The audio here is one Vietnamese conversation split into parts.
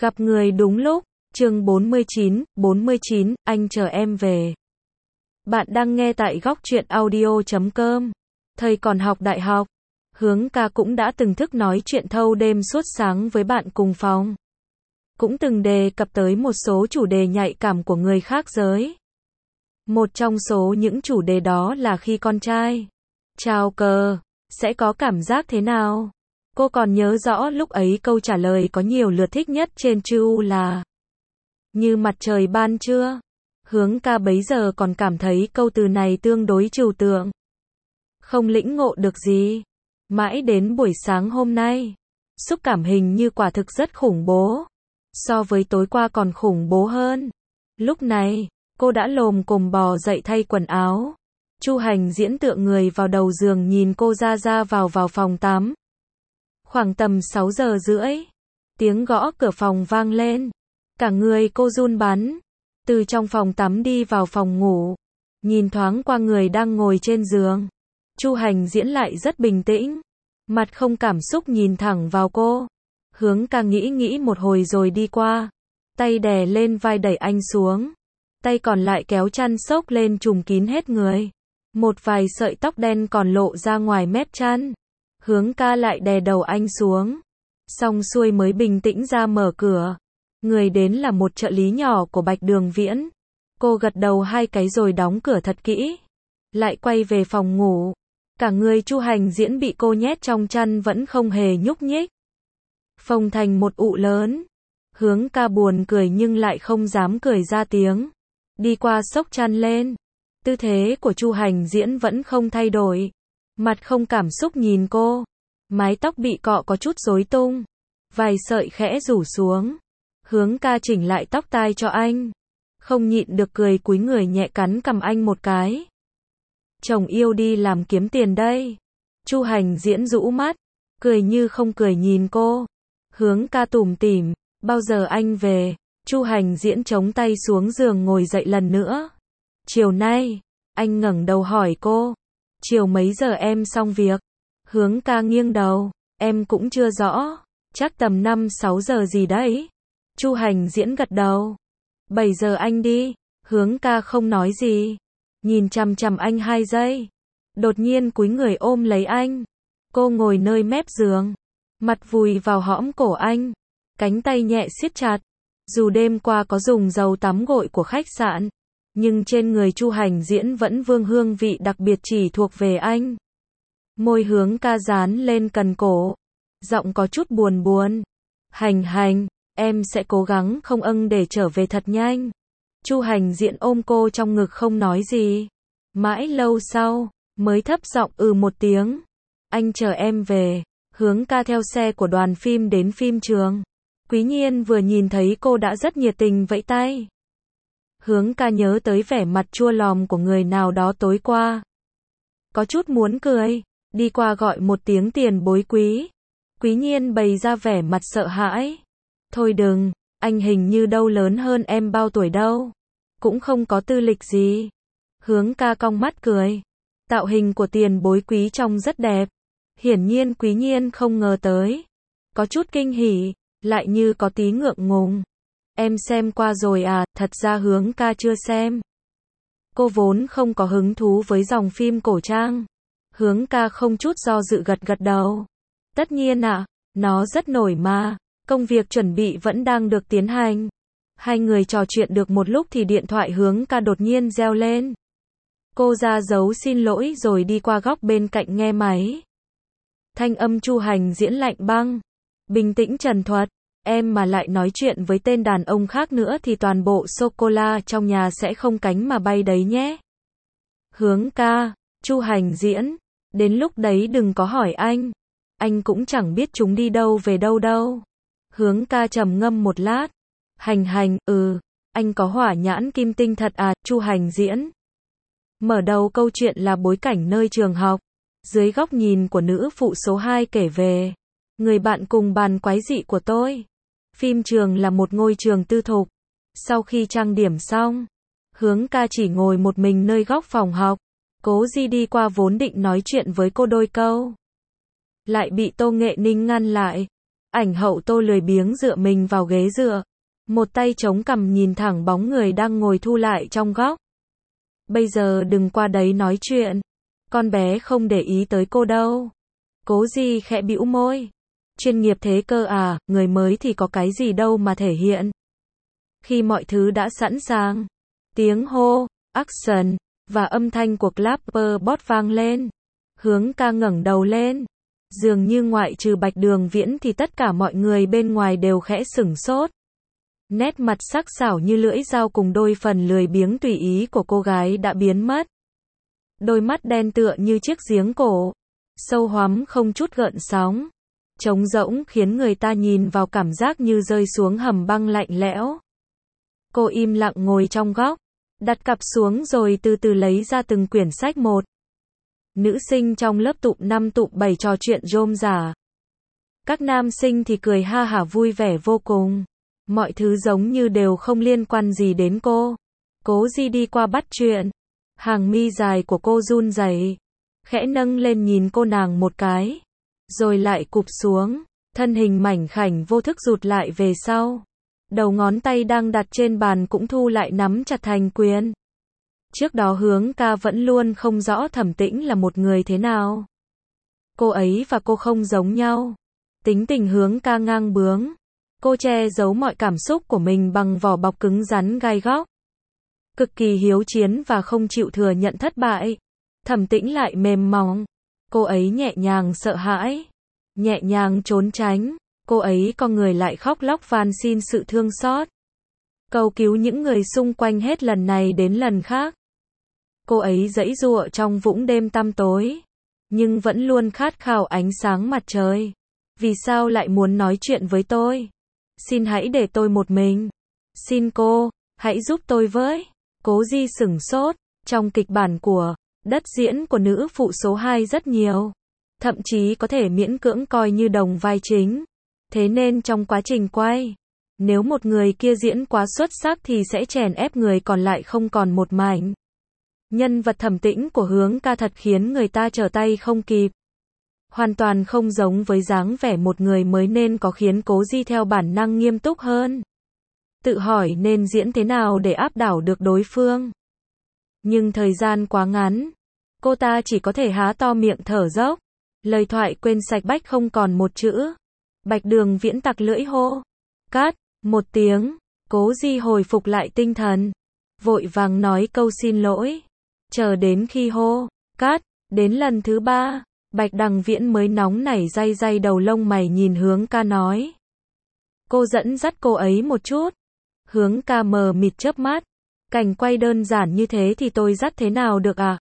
Gặp người đúng lúc, chương 49, anh chờ em về. Bạn đang nghe tại góc truyện audio.com. Thời còn học đại học, Hướng ca cũng đã từng thức nói chuyện thâu đêm suốt sáng với bạn cùng phòng. Cũng từng đề cập tới một số chủ đề nhạy cảm của người khác giới. Một trong số những chủ đề đó là khi con trai chào cờ, sẽ có cảm giác thế nào? Cô còn nhớ rõ lúc ấy câu trả lời có nhiều lượt thích nhất trên Chu là như mặt trời ban trưa. Hướng ca bấy giờ còn cảm thấy câu từ này tương đối trừu tượng. Không lĩnh ngộ được gì. Mãi đến buổi sáng hôm nay, xúc cảm hình như quả thực rất khủng bố. So với tối qua còn khủng bố hơn. Lúc này, cô đã lồm cồm bò dậy thay quần áo. Chu Hành Diễn tựa người vào đầu giường nhìn cô ra vào phòng tắm. Khoảng tầm 6 giờ rưỡi, tiếng gõ cửa phòng vang lên. Cả người cô run bắn. Từ trong phòng tắm đi vào phòng ngủ. Nhìn thoáng qua người đang ngồi trên giường. Chu Hành Diễn lại rất bình tĩnh. Mặt không cảm xúc nhìn thẳng vào cô. Hướng ca nghĩ một hồi rồi đi qua. Tay đè lên vai đẩy anh xuống. Tay còn lại kéo chăn xốc lên trùm kín hết người. Một vài sợi tóc đen còn lộ ra ngoài mép chăn. Hướng ca lại đè đầu anh xuống. Xong xuôi mới bình tĩnh ra mở cửa. Người đến là một trợ lý nhỏ của Bạch Đường Viễn. Cô gật đầu 2 cái rồi đóng cửa thật kỹ. Lại quay về phòng ngủ. Cả người Chu Hành Diễn bị cô nhét trong chăn vẫn không hề nhúc nhích. Phồng thành một ụ lớn. Hướng ca buồn cười nhưng lại không dám cười ra tiếng. Đi qua xốc chăn lên. Tư thế của Chu Hành Diễn vẫn không thay đổi. Mặt không cảm xúc nhìn cô. Mái tóc bị cọ có chút rối tung. Vài sợi khẽ rủ xuống. Hướng ca chỉnh lại tóc tai cho anh. Không nhịn được cười cúi người nhẹ cắn cằm anh một cái. Chồng yêu đi làm kiếm tiền đây. Chu Hành Diễn rũ mắt. Cười như không cười nhìn cô. Hướng ca tủm tỉm. Bao giờ anh về? Chu Hành Diễn chống tay xuống giường ngồi dậy lần nữa. Chiều nay. Anh ngẩng đầu hỏi cô. Chiều mấy giờ em xong việc? Hướng ca nghiêng đầu. Em cũng chưa rõ. Chắc tầm 5-6 giờ gì đấy. Chu Hành Diễn gật đầu. 7 giờ anh đi. Hướng ca không nói gì. Nhìn chằm chằm anh 2 giây. Đột nhiên cúi người ôm lấy anh. Cô ngồi nơi mép giường. Mặt vùi vào hõm cổ anh. Cánh tay nhẹ siết chặt. Dù đêm qua có dùng dầu tắm gội của khách sạn. Nhưng trên người Chu Hành Diễn vẫn vương hương vị đặc biệt chỉ thuộc về anh. Môi Hướng ca dán lên cần cổ. Giọng có chút buồn. Hành, em sẽ cố gắng không âng để trở về thật nhanh. Chu Hành Diễn ôm cô trong ngực không nói gì. Mãi lâu sau, mới thấp giọng một tiếng. Anh chờ em về. Hướng ca theo xe của đoàn phim đến phim trường. Quý Nhiên vừa nhìn thấy cô đã rất nhiệt tình vẫy tay. Hướng ca nhớ tới vẻ mặt chua lòm của người nào đó tối qua. Có chút muốn cười. Đi qua gọi một tiếng tiền bối quý. Quý Nhiên bày ra vẻ mặt sợ hãi. Thôi đừng, anh hình như đâu lớn hơn em bao tuổi đâu. Cũng không có tư lịch gì. Hướng ca cong mắt cười. Tạo hình của tiền bối quý trông rất đẹp. Hiển nhiên Quý Nhiên không ngờ tới. Có chút kinh hỉ, lại như có tí ngượng ngùng. Em xem qua rồi à? Thật ra Hướng ca chưa xem. Cô vốn không có hứng thú với dòng phim cổ trang. Hướng ca không chút do dự gật đầu. Tất nhiên ạ, nó rất nổi mà. Công việc chuẩn bị vẫn đang được tiến hành. Hai người trò chuyện được một lúc thì điện thoại Hướng ca đột nhiên reo lên. Cô ra dấu xin lỗi rồi đi qua góc bên cạnh nghe máy. Thanh âm Chu Hành Diễn lạnh băng. Bình tĩnh trần thuật. Em mà lại nói chuyện với tên đàn ông khác nữa thì toàn bộ sô-cô-la trong nhà sẽ không cánh mà bay đấy nhé. Hướng ca, Chu Hành Diễn. Đến lúc đấy đừng có hỏi anh. Anh cũng chẳng biết chúng đi đâu về đâu. Hướng ca trầm ngâm một lát. Hành, anh có hỏa nhãn kim tinh thật à? Chu Hành Diễn. Mở đầu câu chuyện là bối cảnh nơi trường học. Dưới góc nhìn của nữ phụ số 2 kể về người bạn cùng bàn quái dị của tôi. Phim trường là một ngôi trường tư thục. Sau khi trang điểm xong, Hướng ca chỉ ngồi một mình nơi góc phòng học. Cố Di đi qua vốn định nói chuyện với cô đôi câu. Lại bị Tô Nghệ Ninh ngăn lại. Ảnh hậu Tô lười biếng dựa mình vào ghế dựa. Một tay chống cằm nhìn thẳng bóng người đang ngồi thu lại trong góc. Bây giờ đừng qua đấy nói chuyện. Con bé không để ý tới cô đâu. Cố Di khẽ bĩu môi. Chuyên nghiệp thế cơ à, người mới thì có cái gì đâu mà thể hiện. Khi mọi thứ đã sẵn sàng, tiếng hô, action, và âm thanh của clapper bot vang lên. Hướng ca ngẩng đầu lên. Dường như ngoại trừ Bạch Đường Viễn thì tất cả mọi người bên ngoài đều khẽ sửng sốt. Nét mặt sắc sảo như lưỡi dao cùng đôi phần lười biếng tùy ý của cô gái đã biến mất. Đôi mắt đen tựa như chiếc giếng cổ, sâu hoắm không chút gợn sóng, trống rỗng khiến người ta nhìn vào cảm giác như rơi xuống hầm băng lạnh lẽo. Cô im lặng ngồi trong góc, đặt cặp xuống rồi từ từ lấy ra từng quyển sách một. Nữ sinh trong lớp tụm 5 tụm 7 trò chuyện rôm rả. Các nam sinh thì cười ha hả vui vẻ vô cùng. Mọi thứ giống như đều không liên quan gì đến cô. Cố Di đi qua bắt chuyện. Hàng mi dài của cô run rẩy, khẽ nâng lên nhìn cô nàng một cái, rồi lại cụp xuống, thân hình mảnh khảnh vô thức rụt lại về sau. Đầu ngón tay đang đặt trên bàn cũng thu lại nắm chặt thành quyền. Trước đó Hướng ca vẫn luôn không rõ Thẩm Tĩnh là một người thế nào. Cô ấy và cô không giống nhau. Tính tình Hướng ca ngang bướng. Cô che giấu mọi cảm xúc của mình bằng vỏ bọc cứng rắn gai góc. Cực kỳ hiếu chiến và không chịu thừa nhận thất bại. Thẩm Tĩnh lại mềm mỏng. Cô ấy nhẹ nhàng sợ hãi, nhẹ nhàng trốn tránh. Cô ấy con người lại khóc lóc van xin sự thương xót, cầu cứu những người xung quanh hết lần này đến lần khác. Cô ấy giãy giụa trong vũng đêm tăm tối, nhưng vẫn luôn khát khao ánh sáng mặt trời. Vì sao lại muốn nói chuyện với tôi? Xin hãy để tôi một mình. Xin cô, hãy giúp tôi với. Cố Di sửng sốt. Trong kịch bản của Đất diễn của nữ phụ số 2 rất nhiều. Thậm chí có thể miễn cưỡng coi như đồng vai chính. Thế nên trong quá trình quay, nếu một người kia diễn quá xuất sắc thì sẽ chèn ép người còn lại không còn một mảnh. Nhân vật Thẩm Tĩnh của Hướng ca thật khiến người ta trở tay không kịp. Hoàn toàn không giống với dáng vẻ một người mới nên có khiến Cố Di theo bản năng nghiêm túc hơn. Tự hỏi nên diễn thế nào để áp đảo được đối phương. Nhưng thời gian quá ngắn. Cô ta chỉ có thể há to miệng thở dốc. Lời thoại quên sạch bách không còn một chữ. Bạch Đường Viễn tặc lưỡi hô. Cắt, một tiếng. Cố Di hồi phục lại tinh thần. Vội vàng nói câu xin lỗi. Chờ đến khi hô. Cắt, đến lần thứ 3. Bạch Đằng Viễn mới nóng nảy day day đầu lông mày nhìn Hướng ca nói. Cô dẫn dắt cô ấy một chút. Hướng ca mờ mịt chớp mắt. Cảnh quay đơn giản như thế thì tôi dắt thế nào được à?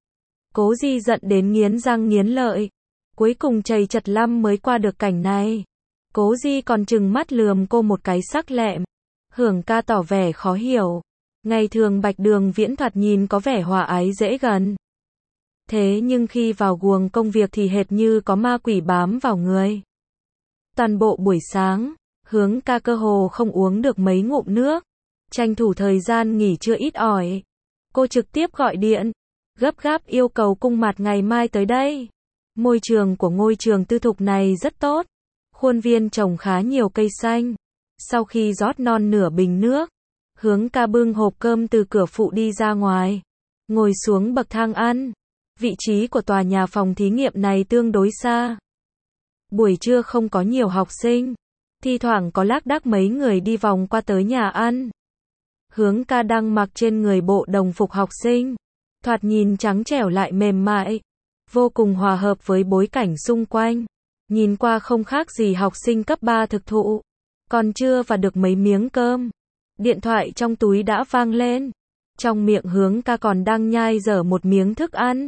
Cố Di giận đến nghiến răng nghiến lợi. Cuối cùng chầy chật lăm mới qua được cảnh này. Cố Di còn trừng mắt lườm cô một cái sắc lẹm. Hướng ca tỏ vẻ khó hiểu. Ngày thường Bạch Đường Viễn thoạt nhìn có vẻ hòa ái dễ gần. Thế nhưng khi vào guồng công việc thì hệt như có ma quỷ bám vào người. Toàn bộ buổi sáng, Hướng ca cơ hồ không uống được mấy ngụm nước. Tranh thủ thời gian nghỉ trưa ít ỏi. Cô trực tiếp gọi điện, gấp gáp yêu cầu cung mặt ngày mai tới đây. Môi trường của ngôi trường tư thục này rất tốt. Khuôn viên trồng khá nhiều cây xanh. Sau khi rót non nửa bình nước, Hướng ca bưng hộp cơm từ cửa phụ đi ra ngoài. Ngồi xuống bậc thang ăn. Vị trí của tòa nhà phòng thí nghiệm này tương đối xa. Buổi trưa không có nhiều học sinh. Thi thoảng có lác đác mấy người đi vòng qua tới nhà ăn. Hướng ca đang mặc trên người bộ đồng phục học sinh. Thoạt nhìn trắng trẻo lại mềm mại. Vô cùng hòa hợp với bối cảnh xung quanh. Nhìn qua không khác gì học sinh cấp 3 thực thụ. Còn chưa và được mấy miếng cơm. Điện thoại trong túi đã vang lên. Trong miệng Hướng ca còn đang nhai dở một miếng thức ăn.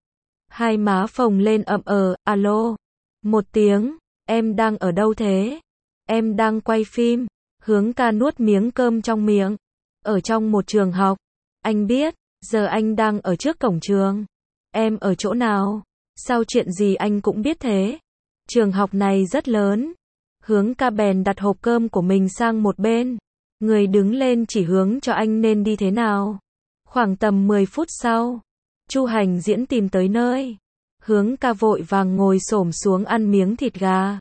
Hai má phồng lên ậm alo. Một tiếng, em đang ở đâu thế? Em đang quay phim. Hướng ca nuốt miếng cơm trong miệng. Ở trong một trường học. Anh biết, giờ anh đang ở trước cổng trường. Em ở chỗ nào? Sao chuyện gì anh cũng biết thế? Trường học này rất lớn. Hướng ca bèn đặt hộp cơm của mình sang một bên. Người đứng lên chỉ hướng cho anh nên đi thế nào. Khoảng tầm 10 phút sau, Chu Hành Diễn tìm tới nơi. Hướng ca vội vàng ngồi xổm xuống ăn miếng thịt gà.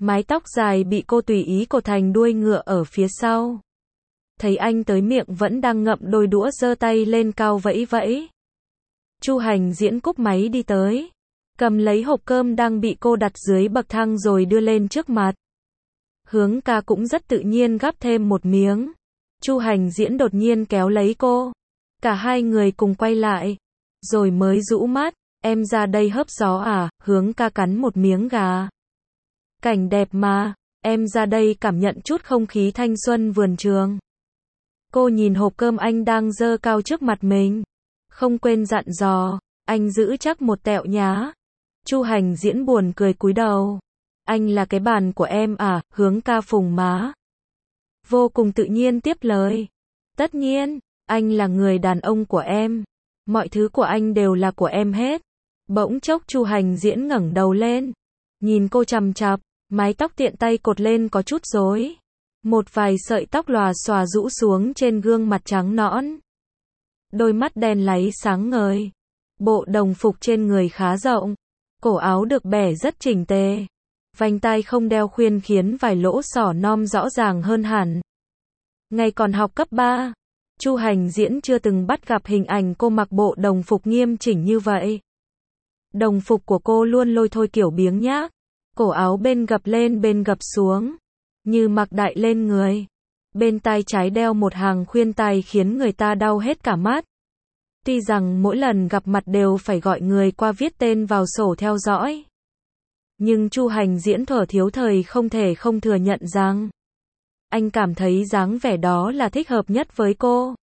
Mái tóc dài bị cô tùy ý cột thành đuôi ngựa ở phía sau. Thấy anh tới miệng vẫn đang ngậm đôi đũa, giơ tay lên cao vẫy vẫy. Chu Hành Diễn cúp máy đi tới, cầm lấy hộp cơm đang bị cô đặt dưới bậc thang rồi đưa lên trước mặt. Hướng ca cũng rất tự nhiên gắp thêm một miếng. Chu Hành Diễn đột nhiên kéo lấy cô. Cả hai người cùng quay lại, rồi mới rũ mắt. Em ra đây hớp gió à? Hướng ca cắn một miếng gà. Cảnh đẹp mà, em ra đây cảm nhận chút không khí thanh xuân vườn trường. Cô nhìn hộp cơm anh đang giơ cao trước mặt mình, không quên dặn dò, anh giữ chắc một tẹo nhá. Chu Hành Diễn buồn cười cúi đầu. Anh là cái bàn của em à? Hướng ca phùng má, vô cùng tự nhiên tiếp lời. Tất nhiên, anh là người đàn ông của em. Mọi thứ của anh đều là của em hết. Bỗng chốc Chu Hành Diễn ngẩng đầu lên, nhìn cô chằm chằm, mái tóc tiện tay cột lên có chút rối. Một vài sợi tóc lòa xòa rũ xuống trên gương mặt trắng nõn. Đôi mắt đen láy sáng ngời. Bộ đồng phục trên người khá rộng. Cổ áo được bẻ rất chỉnh tề. Vành tai không đeo khuyên khiến vài lỗ xỏ non rõ ràng hơn hẳn. Ngày còn học cấp 3, Chu Hành Diễn chưa từng bắt gặp hình ảnh cô mặc bộ đồng phục nghiêm chỉnh như vậy. Đồng phục của cô luôn lôi thôi kiểu biếng nhác. Cổ áo bên gập lên bên gập xuống, như mặc đại lên người. Bên tai trái đeo một hàng khuyên tai khiến người ta đau hết cả mắt. Tuy rằng mỗi lần gặp mặt đều phải gọi người qua viết tên vào sổ theo dõi, nhưng Chu Hành Diễn thở thiếu thời không thể không thừa nhận rằng anh cảm thấy dáng vẻ đó là thích hợp nhất với cô.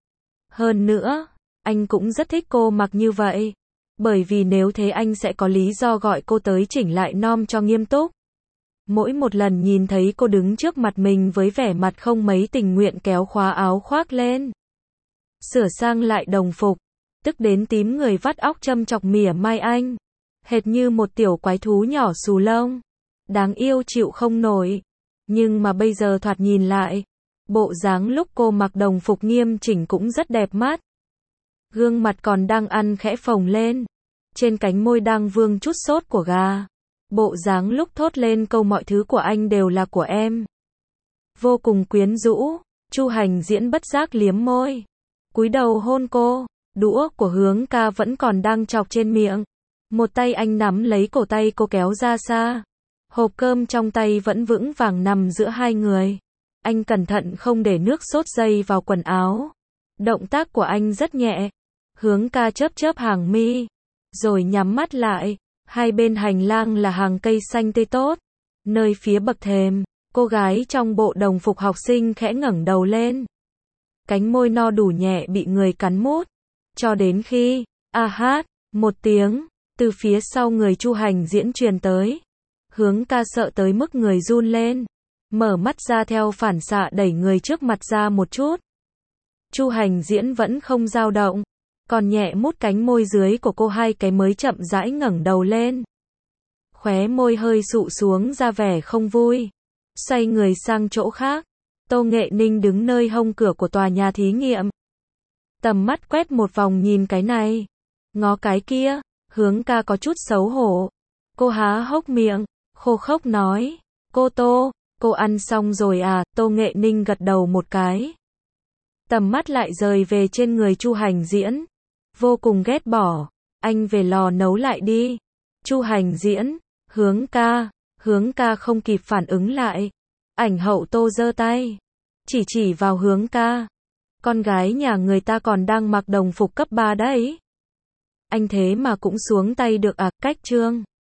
Hơn nữa, anh cũng rất thích cô mặc như vậy. Bởi vì nếu thế anh sẽ có lý do gọi cô tới chỉnh lại nom cho nghiêm túc. Mỗi một lần nhìn thấy cô đứng trước mặt mình với vẻ mặt không mấy tình nguyện kéo khóa áo khoác lên, sửa sang lại đồng phục, tức đến tím người vắt óc châm chọc mỉa mai anh. Hệt như một tiểu quái thú nhỏ xù lông. Đáng yêu chịu không nổi. Nhưng mà bây giờ thoạt nhìn lại, bộ dáng lúc cô mặc đồng phục nghiêm chỉnh cũng rất đẹp mắt. Gương mặt còn đang ăn khẽ phồng lên. Trên cánh môi đang vương chút sốt của gà. Bộ dáng lúc thốt lên câu mọi thứ của anh đều là của em. Vô cùng quyến rũ. Chu Hành Diễn bất giác liếm môi, cúi đầu hôn cô. Đũa của Hướng ca vẫn còn đang chọc trên miệng. Một tay anh nắm lấy cổ tay cô kéo ra xa. Hộp cơm trong tay vẫn vững vàng nằm giữa hai người. Anh cẩn thận không để nước sốt dây vào quần áo. Động tác của anh rất nhẹ. Hướng ca chớp chớp hàng mi, rồi nhắm mắt lại. Hai bên hành lang là hàng cây xanh tươi tốt. Nơi phía bậc thềm, cô gái trong bộ đồng phục học sinh khẽ ngẩng đầu lên. Cánh môi no đủ nhẹ bị người cắn mút. Cho đến khi, a hát, một tiếng, từ phía sau người Chu Hành Diễn truyền tới. Hướng ca sợ tới mức người run lên. Mở mắt ra theo phản xạ đẩy người trước mặt ra một chút. Chu Hành Diễn vẫn không dao động. Còn nhẹ mút cánh môi dưới của cô hai cái mới chậm rãi ngẩng đầu lên. Khóe môi hơi sụ xuống ra vẻ không vui. Xoay người sang chỗ khác. Tô Nghệ Ninh đứng nơi hông cửa của tòa nhà thí nghiệm. Tầm mắt quét một vòng nhìn cái này, ngó cái kia. Hướng ca có chút xấu hổ. Cô há hốc miệng, khô khốc nói. Cô Tô, cô ăn xong rồi à? Tô Nghệ Ninh gật đầu một cái. Tầm mắt lại rời về trên người Chu Hành Diễn. Vô cùng ghét bỏ. Anh về lò nấu lại đi. Chu Hành Diễn, Hướng ca không kịp phản ứng lại. Ảnh hậu Tô giơ tay, chỉ vào Hướng ca. Con gái nhà người ta còn đang mặc đồng phục cấp 3 đấy. Anh thế mà cũng xuống tay được à? Cách chương